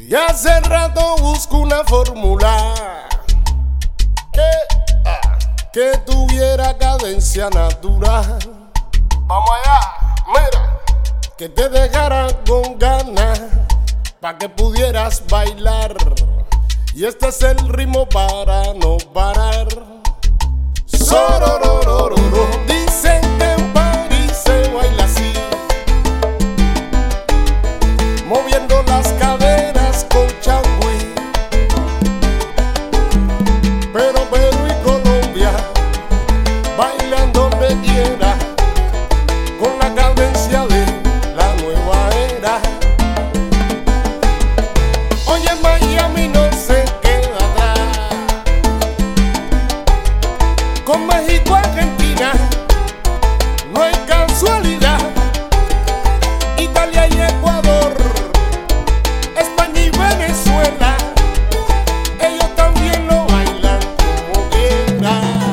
Y hace rato busco una fórmula que tuviera cadencia natural. Vamos allá, mira, que te dejara con ganas pa' que pudieras bailar. Y este es el ritmo para no parar. Sorororororo. Dicen que en París se baila así, moviendo las caderas con changüí. Pero Perú y Colombia bailan donde quiera, con la cadencia de la nueva era. Oye, Miami no se queda atrás, con México, Argentina no hay casualidad. Italia y Ecuador, España y Venezuela, ellos también lo bailan como quieran.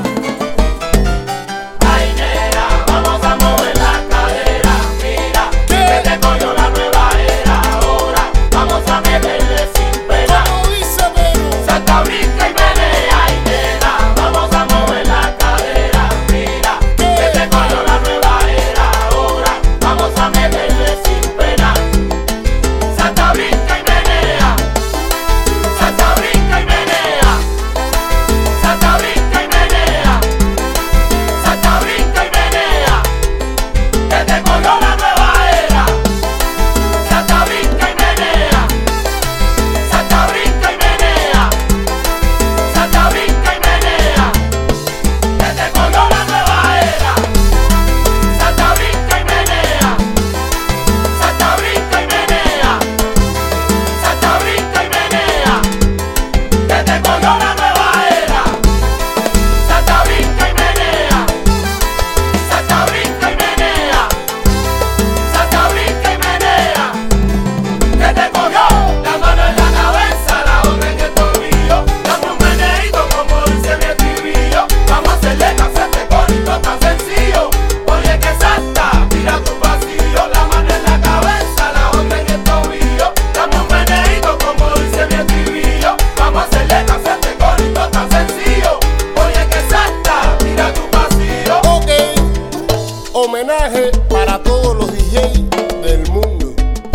Ay, nena, vamos a mover la cadera. Mira, que te cogió la nueva era. Ahora vamos a meterle sin pena. Como dice Perú, Salta, brinca y menea. Ay, nena, vamos a mover la cadera. Mira, que te cogió la nueva era. Ahora vamos a meterle sin pena. Salta, brinca y menea. Salta, brinca y menea. Salta, brinca y menea. Salta, brinca y menea. Que te cogió la nueva era. Salta, brinca y menea. Salta, brinca y menea. Salta, brinca y menea. Que te cogió la nueva era. Salta, brinca y menea. Salta, brinca y menea. Salta, brinca y menea. Que te cogió la nueva era. Salta, brinca y menea. Salta, brinca y menea. Salta, brinca y menea. Que te cogió la mano en la cabeza, la otra en el tobillo. Dame un meneíto como dice mi estribillo. Vamos a hacerle caso a este corito tan sencillo. Oye que salta, mira tu pasillo. La mano en la cabeza, la otra en el tobillo. Dame un meneíto como dice mi estribillo. Vamos a hacerle caso a este corito tan sencillo. Oye que salta, mira tu pasillo. ok, homenaje para todos los DJs del mundo.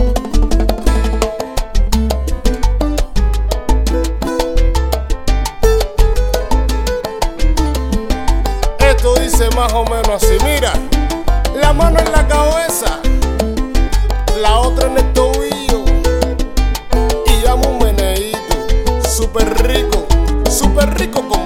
Esto dice más o menos así, mira, la mano en la cabeza, la otra en el tobillo, y llamo un meneíto súper rico